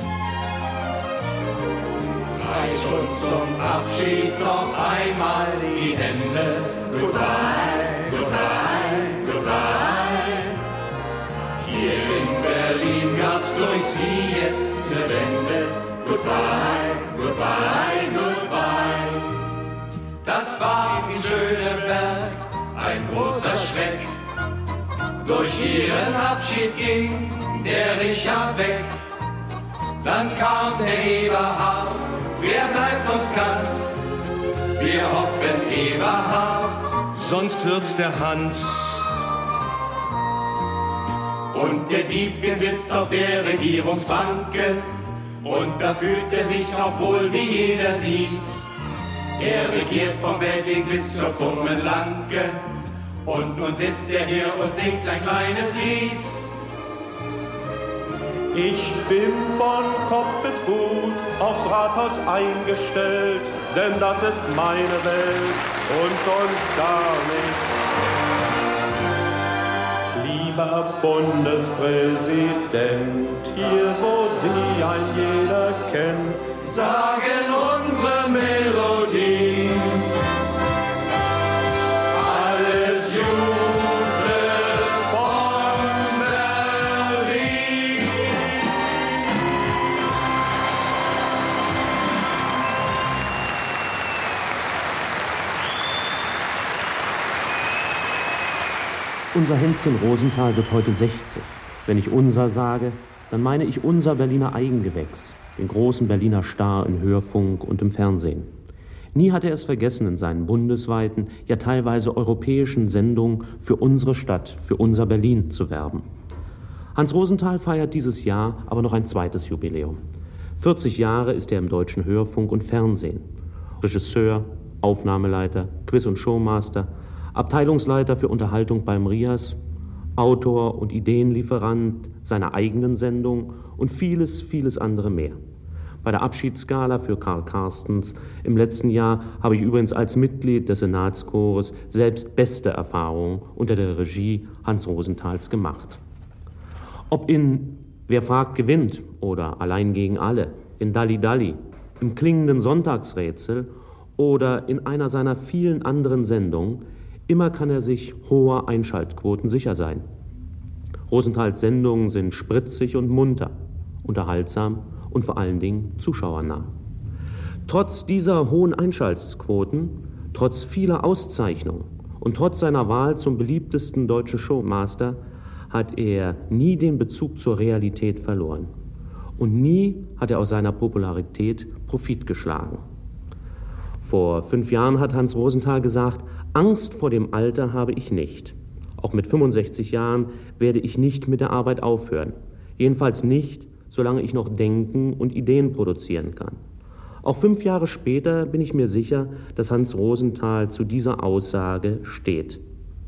Reich uns zum Abschied noch einmal die Hände. Goodbye, goodbye, goodbye. Hier in Berlin gab's durch sie jetzt eine Wende. Goodbye, goodbye, goodbye. Das war in Schöneberg ein großer Schreck. Durch ihren Abschied ging der Richard weg. Dann kam der Eberhard, wer bleibt uns ganz? Wir hoffen Eberhard, sonst wird's der Hans. Und der Diebken sitzt auf der Regierungsbanke und da fühlt er sich auch wohl, wie jeder sieht. Er regiert vom Wedding bis zur krummen Lanke und nun sitzt er hier und singt ein kleines Lied. Ich bin von Kopf bis Fuß aufs Rathaus eingestellt, denn das ist meine Welt und sonst gar nicht. Lieber Bundespräsident, hier wo Sie ein jeder kennt, sagen unsere Melodien. Alles Gute von Berlin. Unser Hänschen Rosenthal wird heute sechzig. Wenn ich unser sage, dann meine ich unser Berliner Eigengewächs, den großen Berliner Star in Hörfunk und im Fernsehen. Nie hat er es vergessen, in seinen bundesweiten, ja teilweise europäischen Sendungen für unsere Stadt, für unser Berlin zu werben. Hans Rosenthal feiert dieses Jahr aber noch ein zweites Jubiläum. vierzig Jahre ist er im deutschen Hörfunk und Fernsehen. Regisseur, Aufnahmeleiter, Quiz- und Showmaster, Abteilungsleiter für Unterhaltung beim RIAS, Autor und Ideenlieferant seiner eigenen Sendung und vieles, vieles andere mehr. Bei der Abschiedsgala für Karl Carstens im letzten Jahr habe ich übrigens als Mitglied des Senatschores selbst beste Erfahrungen unter der Regie Hans Rosenthals gemacht. Ob in Wer fragt gewinnt oder Allein gegen alle, in Dalli Dalli, im klingenden Sonntagsrätsel oder in einer seiner vielen anderen Sendungen, immer kann er sich hoher Einschaltquoten sicher sein. Rosenthals Sendungen sind spritzig und munter, unterhaltsam und vor allen Dingen zuschauernah. Trotz dieser hohen Einschaltquoten, trotz vieler Auszeichnungen und trotz seiner Wahl zum beliebtesten deutschen Showmaster hat er nie den Bezug zur Realität verloren. Und nie hat er aus seiner Popularität Profit geschlagen. Vor fünf Jahren hat Hans Rosenthal gesagt, Angst vor dem Alter habe ich nicht. Auch mit fünfundsechzig Jahren werde ich nicht mit der Arbeit aufhören. Jedenfalls nicht, solange ich noch denken und Ideen produzieren kann. Auch fünf Jahre später bin ich mir sicher, dass Hans Rosenthal zu dieser Aussage steht.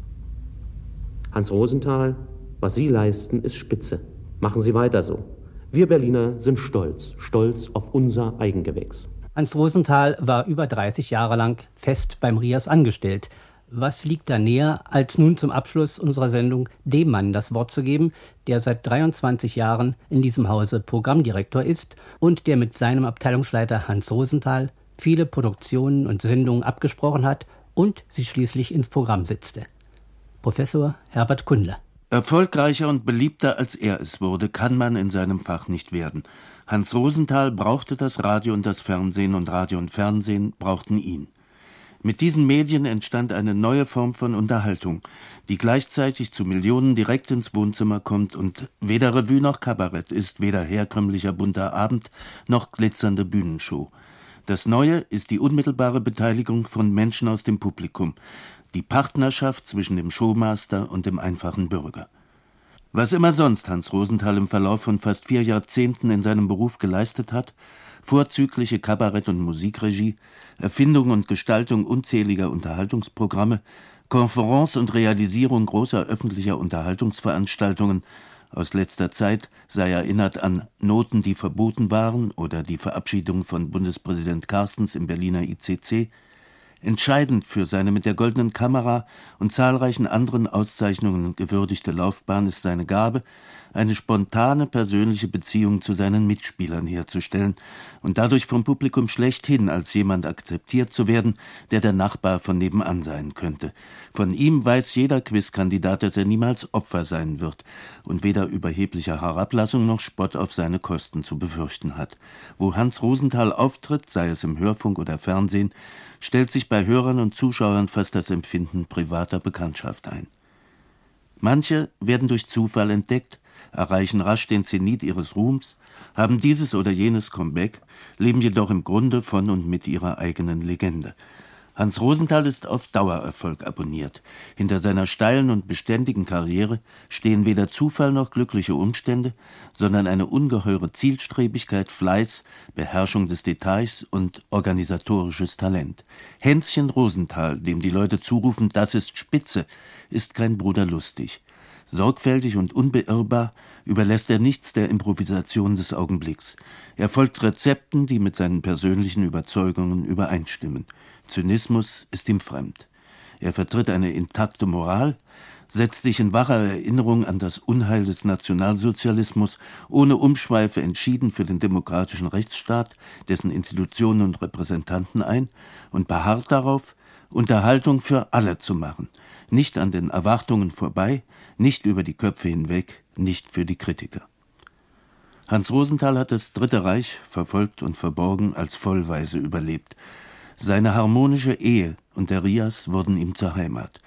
Hans Rosenthal, was Sie leisten, ist spitze. Machen Sie weiter so. Wir Berliner sind stolz, stolz auf unser Eigengewächs. Hans Rosenthal war über dreißig Jahre lang fest beim RIAS angestellt. Was liegt da näher, als nun zum Abschluss unserer Sendung dem Mann das Wort zu geben, der seit dreiundzwanzig Jahren in diesem Hause Programmdirektor ist und der mit seinem Abteilungsleiter Hans Rosenthal viele Produktionen und Sendungen abgesprochen hat und sie schließlich ins Programm setzte. Professor Herbert Kundler. Erfolgreicher und beliebter als er es wurde, kann man in seinem Fach nicht werden. Hans Rosenthal brauchte das Radio und das Fernsehen und Radio und Fernsehen brauchten ihn. Mit diesen Medien entstand eine neue Form von Unterhaltung, die gleichzeitig zu Millionen direkt ins Wohnzimmer kommt und weder Revue noch Kabarett ist, weder herkömmlicher bunter Abend noch glitzernde Bühnenshow. Das Neue ist die unmittelbare Beteiligung von Menschen aus dem Publikum, die Partnerschaft zwischen dem Showmaster und dem einfachen Bürger. Was immer sonst Hans Rosenthal im Verlauf von fast vier Jahrzehnten in seinem Beruf geleistet hat, vorzügliche Kabarett- und Musikregie, Erfindung und Gestaltung unzähliger Unterhaltungsprogramme, Konferenz und Realisierung großer öffentlicher Unterhaltungsveranstaltungen, aus letzter Zeit sei erinnert an Noten, die verboten waren oder die Verabschiedung von Bundespräsident Carstens im Berliner I C C. Entscheidend für seine mit der Goldenen Kamera und zahlreichen anderen Auszeichnungen gewürdigte Laufbahn ist seine Gabe, eine spontane persönliche Beziehung zu seinen Mitspielern herzustellen und dadurch vom Publikum schlechthin als jemand akzeptiert zu werden, der der Nachbar von nebenan sein könnte. Von ihm weiß jeder Quizkandidat, dass er niemals Opfer sein wird und weder überheblicher Herablassung noch Spott auf seine Kosten zu befürchten hat. Wo Hans Rosenthal auftritt, sei es im Hörfunk oder Fernsehen, stellt sich bei Hörern und Zuschauern fast das Empfinden privater Bekanntschaft ein. Manche werden durch Zufall entdeckt, erreichen rasch den Zenit ihres Ruhms, haben dieses oder jenes Comeback, leben jedoch im Grunde von und mit ihrer eigenen Legende. Hans Rosenthal ist auf Dauererfolg abonniert. Hinter seiner steilen und beständigen Karriere stehen weder Zufall noch glückliche Umstände, sondern eine ungeheure Zielstrebigkeit, Fleiß, Beherrschung des Details und organisatorisches Talent. Hänschen Rosenthal, dem die Leute zurufen, das ist Spitze, ist kein Bruder lustig. Sorgfältig und unbeirrbar überlässt er nichts der Improvisation des Augenblicks. Er folgt Rezepten, die mit seinen persönlichen Überzeugungen übereinstimmen. Zynismus ist ihm fremd. Er vertritt eine intakte Moral, setzt sich in wacher Erinnerung an das Unheil des Nationalsozialismus ohne Umschweife entschieden für den demokratischen Rechtsstaat, dessen Institutionen und Repräsentanten ein und beharrt darauf, Unterhaltung für alle zu machen, nicht an den Erwartungen vorbei, nicht über die Köpfe hinweg, nicht für die Kritiker. Hans Rosenthal hat das Dritte Reich, verfolgt und verborgen, als Vollweise überlebt. Seine harmonische Ehe und der RIAS wurden ihm zur Heimat.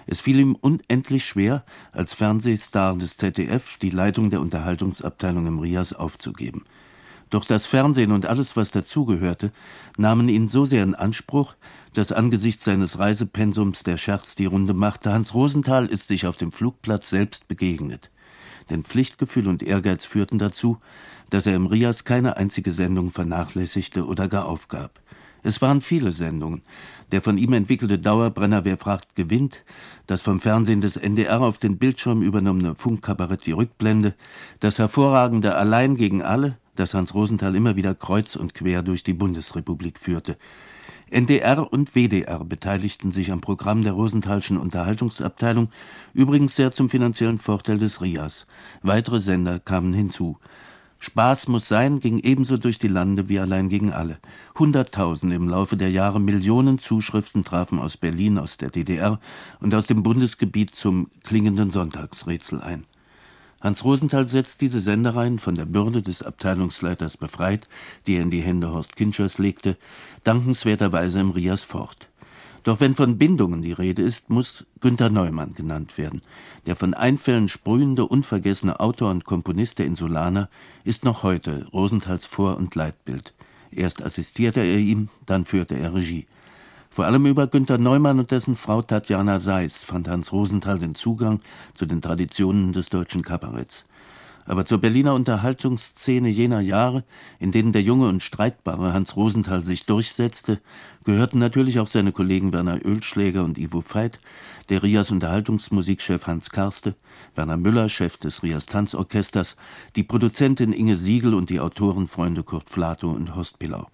Es fiel ihm unendlich schwer, als Fernsehstar des Z D F die Leitung der Unterhaltungsabteilung im Rias aufzugeben. Doch das Fernsehen und alles, was dazugehörte, nahmen ihn so sehr in Anspruch, dass angesichts seines Reisepensums der Scherz die Runde machte: Hans Rosenthal ist sich auf dem Flugplatz selbst begegnet. Denn Pflichtgefühl und Ehrgeiz führten dazu, dass er im Rias keine einzige Sendung vernachlässigte oder gar aufgab. Es waren viele Sendungen. Der von ihm entwickelte Dauerbrenner Wer fragt, gewinnt, das vom Fernsehen des N D R auf den Bildschirm übernommene Funkkabarett Die Rückblende, das hervorragende Allein gegen alle, das Hans Rosenthal immer wieder kreuz und quer durch die Bundesrepublik führte. N D R und W D R beteiligten sich am Programm der Rosenthalschen Unterhaltungsabteilung, übrigens sehr zum finanziellen Vorteil des Rias. Weitere Sender kamen hinzu. Spaß muss sein ging ebenso durch die Lande wie Allein gegen alle. Hunderttausende im Laufe der Jahre, Millionen Zuschriften trafen aus Berlin, aus der D D R und aus dem Bundesgebiet zum klingenden Sonntagsrätsel ein. Hans Rosenthal setzt diese Sendereien, von der Bürde des Abteilungsleiters befreit, die er in die Hände Horst Kinschers legte, dankenswerterweise im Rias fort. Doch wenn von Bindungen die Rede ist, muss Günter Neumann genannt werden. Der von Einfällen sprühende, unvergessene Autor und Komponist der Insulaner ist noch heute Rosenthals Vor- und Leitbild. Erst assistierte er ihm, dann führte er Regie. Vor allem über Günter Neumann und dessen Frau Tatjana Seiss fand Hans Rosenthal den Zugang zu den Traditionen des deutschen Kabaretts. Aber zur Berliner Unterhaltungsszene jener Jahre, in denen der junge und streitbare Hans Rosenthal sich durchsetzte, gehörten natürlich auch seine Kollegen Werner Oehlschläger und Ivo Veit, der Rias Unterhaltungsmusikchef Hans Karste, Werner Müller, Chef des Rias Tanzorchesters, die Produzentin Inge Siegel und die Autorenfreunde Kurt Flato und Horst Pillau.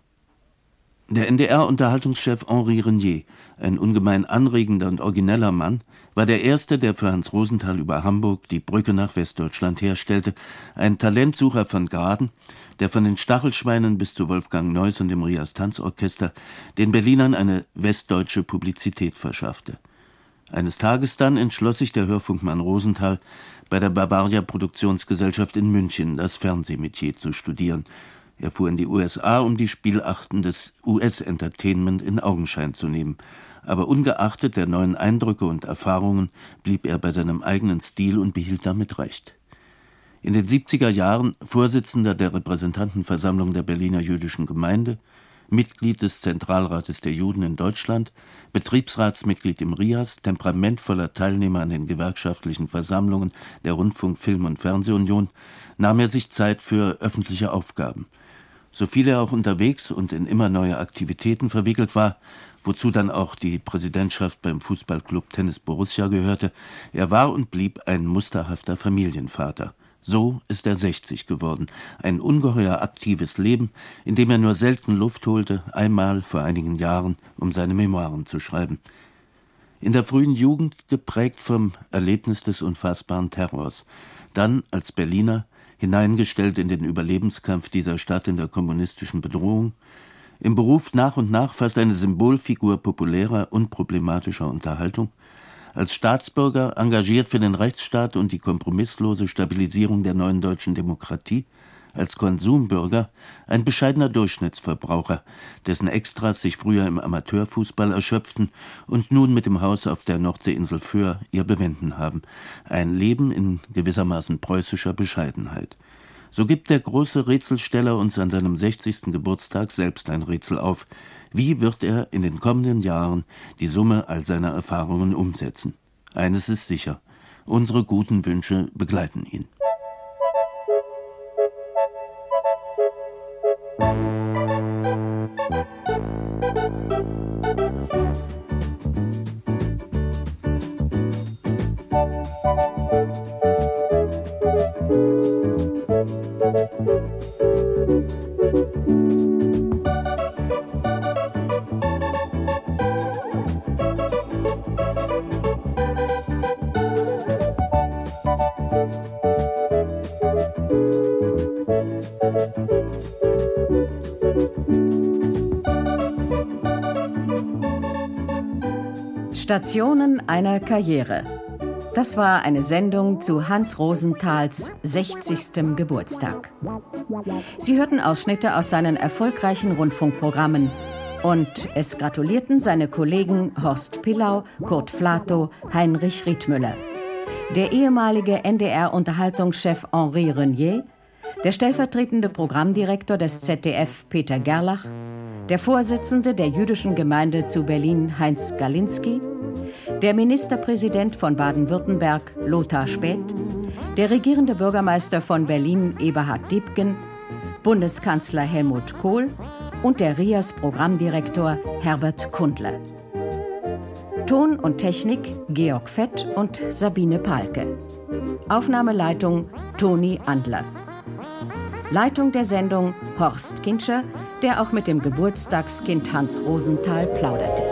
Der N D R-Unterhaltungschef Henri Renier, ein ungemein anregender und origineller Mann, war der Erste, der für Hans Rosenthal über Hamburg die Brücke nach Westdeutschland herstellte, ein Talentsucher von Graden, der von den Stachelschweinen bis zu Wolfgang Neuss und dem Rias Tanzorchester den Berlinern eine westdeutsche Publizität verschaffte. Eines Tages dann entschloss sich der Hörfunkmann Rosenthal, bei der Bavaria Produktionsgesellschaft in München das Fernsehmetier zu studieren. Er fuhr in die U S A, um die Spielachten des U S-Entertainment in Augenschein zu nehmen. Aber ungeachtet der neuen Eindrücke und Erfahrungen blieb er bei seinem eigenen Stil und behielt damit Recht. In den siebziger Jahren Vorsitzender der Repräsentantenversammlung der Berliner Jüdischen Gemeinde, Mitglied des Zentralrates der Juden in Deutschland, Betriebsratsmitglied im Rias, temperamentvoller Teilnehmer an den gewerkschaftlichen Versammlungen der Rundfunk-, Film- und Fernsehunion, nahm er sich Zeit für öffentliche Aufgaben. So viel er auch unterwegs und in immer neue Aktivitäten verwickelt war, wozu dann auch die Präsidentschaft beim Fußballclub Tennis Borussia gehörte, er war und blieb ein musterhafter Familienvater. So ist er sechzig geworden, ein ungeheuer aktives Leben, in dem er nur selten Luft holte, einmal vor einigen Jahren, um seine Memoiren zu schreiben. In der frühen Jugend geprägt vom Erlebnis des unfassbaren Terrors, dann als Berliner, hineingestellt in den Überlebenskampf dieser Stadt in der kommunistischen Bedrohung, im Beruf nach und nach fast eine Symbolfigur populärer, unproblematischer Unterhaltung, als Staatsbürger engagiert für den Rechtsstaat und die kompromisslose Stabilisierung der neuen deutschen Demokratie, als Konsumbürger ein bescheidener Durchschnittsverbraucher, dessen Extras sich früher im Amateurfußball erschöpften und nun mit dem Haus auf der Nordseeinsel Föhr ihr Bewenden haben. Ein Leben in gewissermaßen preußischer Bescheidenheit. So gibt der große Rätselsteller uns an seinem sechzigsten Geburtstag selbst ein Rätsel auf. Wie wird er in den kommenden Jahren die Summe all seiner Erfahrungen umsetzen? Eines ist sicher: unsere guten Wünsche begleiten ihn. Stationen einer Karriere. Das war eine Sendung zu Hans Rosenthals sechzigstem Geburtstag. Sie hörten Ausschnitte aus seinen erfolgreichen Rundfunkprogrammen Und es gratulierten seine Kollegen Horst Pillau, Kurt Flatow, Heinrich Riethmüller, der ehemalige N D R-Unterhaltungschef Henri Renier, der stellvertretende Programmdirektor des Z D F Peter Gerlach, der Vorsitzende der jüdischen Gemeinde zu Berlin Heinz Galinski, der Ministerpräsident von Baden-Württemberg Lothar Späth, der regierende Bürgermeister von Berlin Eberhard Diepgen, Bundeskanzler Helmut Kohl und der R I A S-Programmdirektor Herbert Kundler. Ton und Technik Georg Fett und Sabine Pahlke. Aufnahmeleitung Toni Andler. Leitung der Sendung Horst Kintscher, der auch mit dem Geburtstagskind Hans Rosenthal plauderte.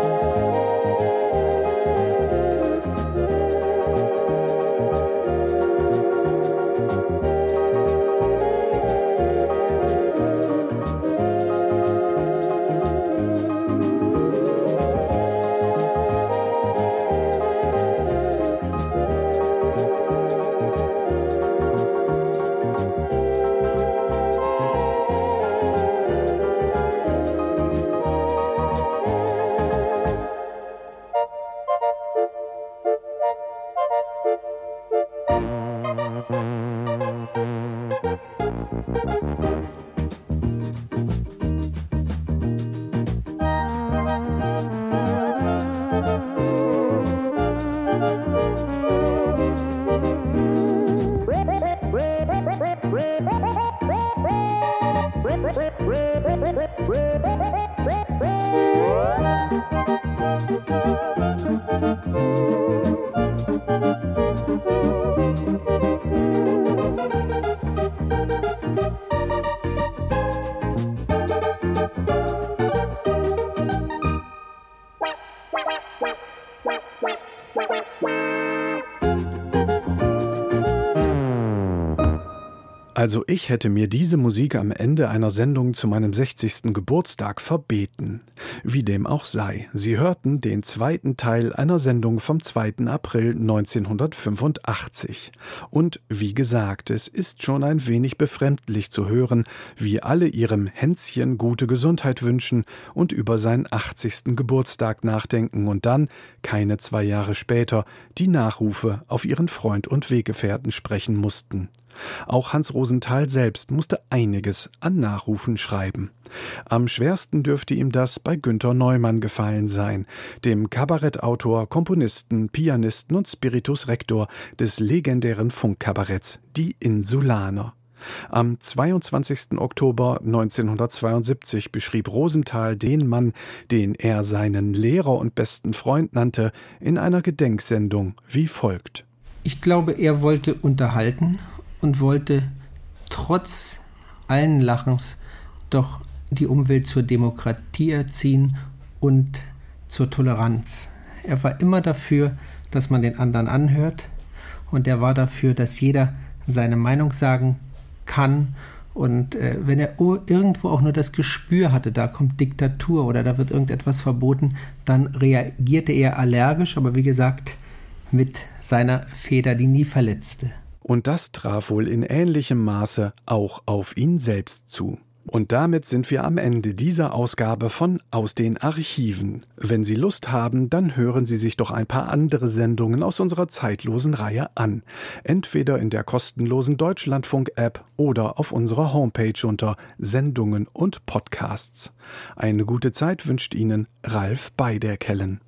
Also ich hätte mir diese Musik am Ende einer Sendung zu meinem sechzigsten Geburtstag verbeten. Wie dem auch sei, Sie hörten den zweiten Teil einer Sendung vom zweiten April neunzehnhundertfünfundachtzig. Und wie gesagt, es ist schon ein wenig befremdlich zu hören, wie alle ihrem Hänschen gute Gesundheit wünschen und über seinen achtzigsten Geburtstag nachdenken und dann, keine zwei Jahre später, die Nachrufe auf ihren Freund und Weggefährten sprechen mussten. Auch Hans Rosenthal selbst musste einiges an Nachrufen schreiben. Am schwersten dürfte ihm das bei Günter Neumann gefallen sein, dem Kabarettautor, Komponisten, Pianisten und Spiritus Rector des legendären Funkkabaretts Die Insulaner. Am zweiundzwanzigsten Oktober neunzehnhundertzweiundsiebzig beschrieb Rosenthal den Mann, den er seinen Lehrer und besten Freund nannte, in einer Gedenksendung wie folgt. Ich glaube, er wollte unterhalten und wollte trotz allen Lachens doch die Umwelt zur Demokratie erziehen und zur Toleranz. Er war immer dafür, dass man den anderen anhört, und er war dafür, dass jeder seine Meinung sagen kann, und äh, wenn er irgendwo auch nur das Gespür hatte, da kommt Diktatur oder da wird irgendetwas verboten, dann reagierte er allergisch, aber wie gesagt, mit seiner Feder, die nie verletzte. Und das traf wohl in ähnlichem Maße auch auf ihn selbst zu. Und damit sind wir am Ende dieser Ausgabe von Aus den Archiven. Wenn Sie Lust haben, dann hören Sie sich doch ein paar andere Sendungen aus unserer zeitlosen Reihe an. Entweder in der kostenlosen Deutschlandfunk-App oder auf unserer Homepage unter Sendungen und Podcasts. Eine gute Zeit wünscht Ihnen Ralf Beiderkellen.